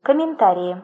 Комментарии.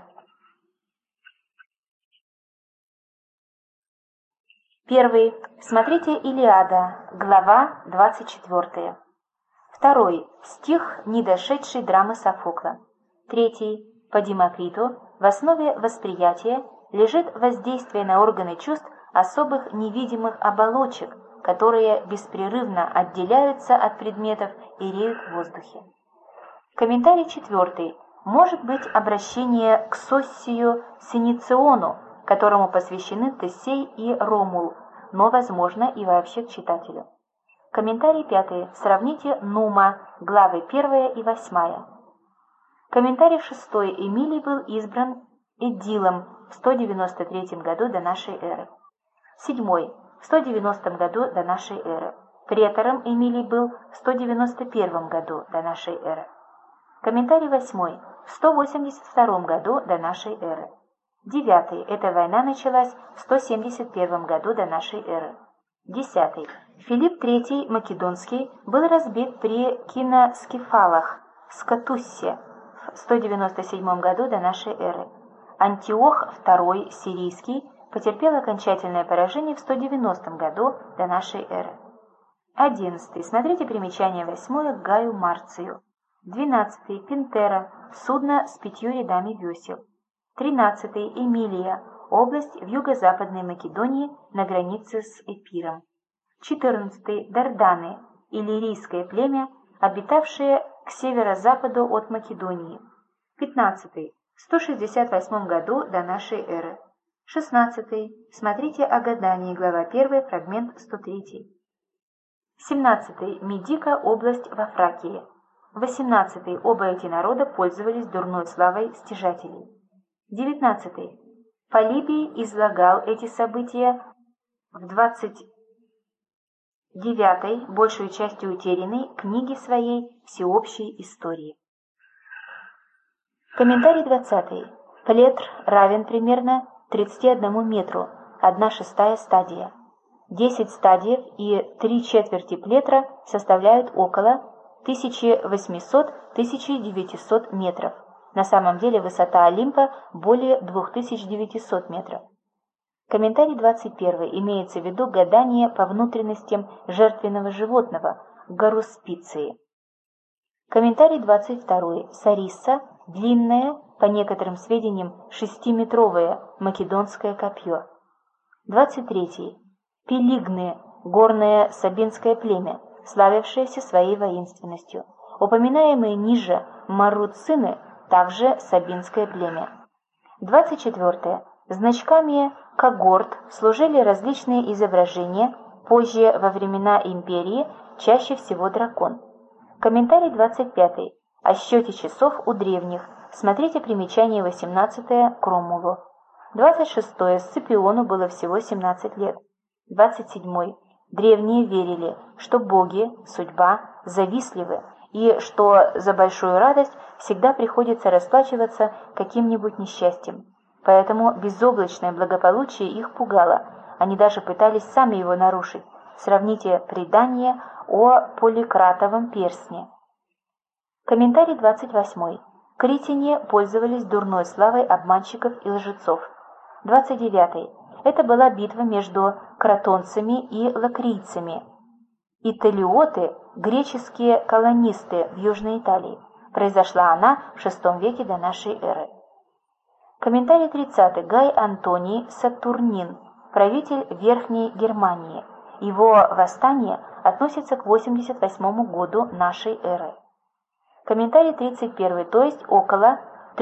Первый. Смотрите Илиада, глава 24. Второй. Стих недошедшей драмы Софокла. Третий. По Демокриту в основе восприятия лежит воздействие на органы чувств особых невидимых оболочек, которые беспрерывно отделяются от предметов и реют в воздухе. Комментарий четвертый. Может быть обращение к Соссию Синициону, которому посвящены Тесей и Ромул, но, возможно, и вообще к читателю. Комментарий пятый. Сравните Нума, главы 1 и 8. Комментарий шестой. Эмилий был избран эдилом в 193 году до нашей эры. Седьмой. В 190 году до нашей эры. Претором Эмилий был в 191 году до нашей эры. Комментарий восьмой. В 182 году до нашей эры. Девятый. Эта война началась в 171 году до нашей эры. Десятый. Филипп III Македонский был разбит при Киноскефалах, Скатуссе, в 197 году до нашей эры. Антиох II Сирийский потерпел окончательное поражение в 190 году до нашей эры. 11. Смотрите примечание 8 к Гаю Марцию. 12. Пинтера, судно с 5 рядами весел. 13. Эмилия, область в юго-западной Македонии на границе с Эпиром. 14. Дарданы, иллирийское племя, обитавшее к северо-западу от Македонии. 15. В 168 году до нашей эры. 16. Смотрите о гадании, глава 1, фрагмент 103. 17. Медика, область во Фракии. 18. Оба эти народа пользовались дурной славой стяжателей. 19. Полибий излагал эти события в 29, большую частью утерянной, книге своей «Всеобщей истории». Комментарий 20. Плетр равен примерно 31 метру, 1/6 стадия. 10 стадиев и 3/4 плетра составляют около 1800-1900 метров. На самом деле высота Олимпа более 2900 метров. Комментарий 21. Имеется в виду гадание по внутренностям жертвенного животного, гаруспиции. Комментарий 22. Сарисса – длинное, по некоторым сведениям, 6-метровое македонское копье. 23. Пелигны – горное сабинское племя, славившееся своей воинственностью. Упоминаемые ниже маруцины – также сабинское племя. 24. Значками когорт служили различные изображения, позже во времена империи чаще всего дракон. Комментарий 25. О счете часов у древних. Смотрите примечание 18 к Ромулу. 26. Сципиону было всего 17 лет. 27. Древние верили, что боги, судьба, завистливы, и что за большую радость всегда приходится расплачиваться каким-нибудь несчастьем. Поэтому безоблачное благополучие их пугало, они даже пытались сами его нарушить. Сравните предание о Поликратовом перстне. Комментарий 28. Критяне пользовались дурной славой обманщиков и лжецов. 29. Это была битва между кротонцами и лакрийцами. Италиоты – греческие колонисты в Южной Италии. Произошла она в VI веке до нашей эры. Комментарий 30. Гай Антоний Сатурнин, правитель Верхней Германии. Его восстание относится к 88 году нашей эры. Комментарий 31. То есть около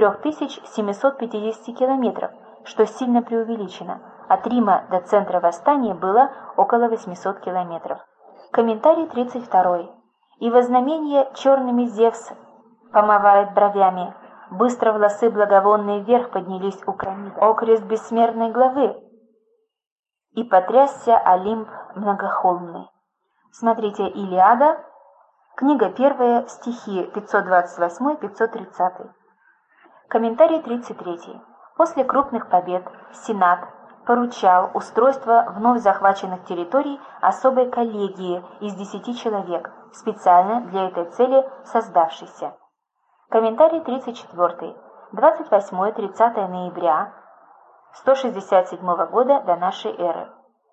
3750 километров, что сильно преувеличено. От Рима до центра восстания было около 800 километров. Комментарий 32. И во знамение черными Зевс помывает бровями. Быстро волосы благовонные вверх поднялись у кромида. Окрест бессмертной главы. И потрясся Олимп многохолмный. Смотрите Илиада, книга 1, стихи 528-530. Комментарий 33. После крупных побед Сенат поручал устройство вновь захваченных территорий особой коллегии из 10 человек, специально для этой цели создавшейся. Комментарий 34. 28-30 ноября 167 года до нашей эры.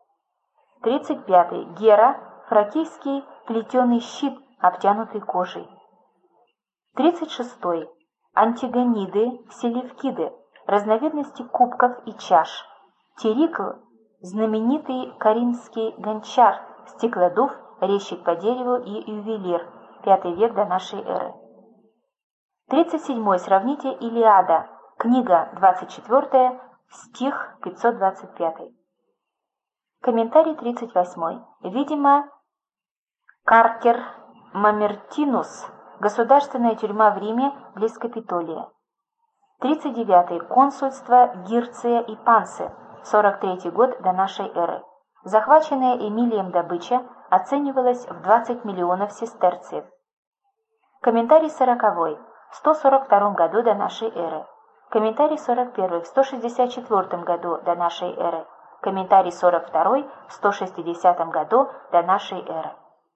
35. Гера, фракийский плетеный щит, обтянутый кожей. 36. Антигониды, селевкиды, разновидности кубков и чаш. Терикл, знаменитый каринский гончар, стеклодув, резчик по дереву и ювелир, 5 век до нашей эры. 37. Сравните Илиада, книга 24, стих 525. Комментарий 38. Видимо, Каркер Мамертинус, государственная тюрьма в Риме, близ Капитолия. 39. Консульство Гирция и Пансы, 43 год до нашей эры. Захваченная Эмилием добыча оценивалась в 20 миллионов сестерциев. Комментарий 40. В 142 году до нашей эры. Комментарий 41. В 164 году до нашей эры. Комментарий 42. В 160 году до нашей эры.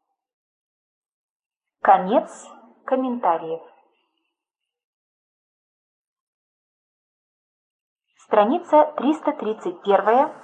Конец комментариев. Страница 331.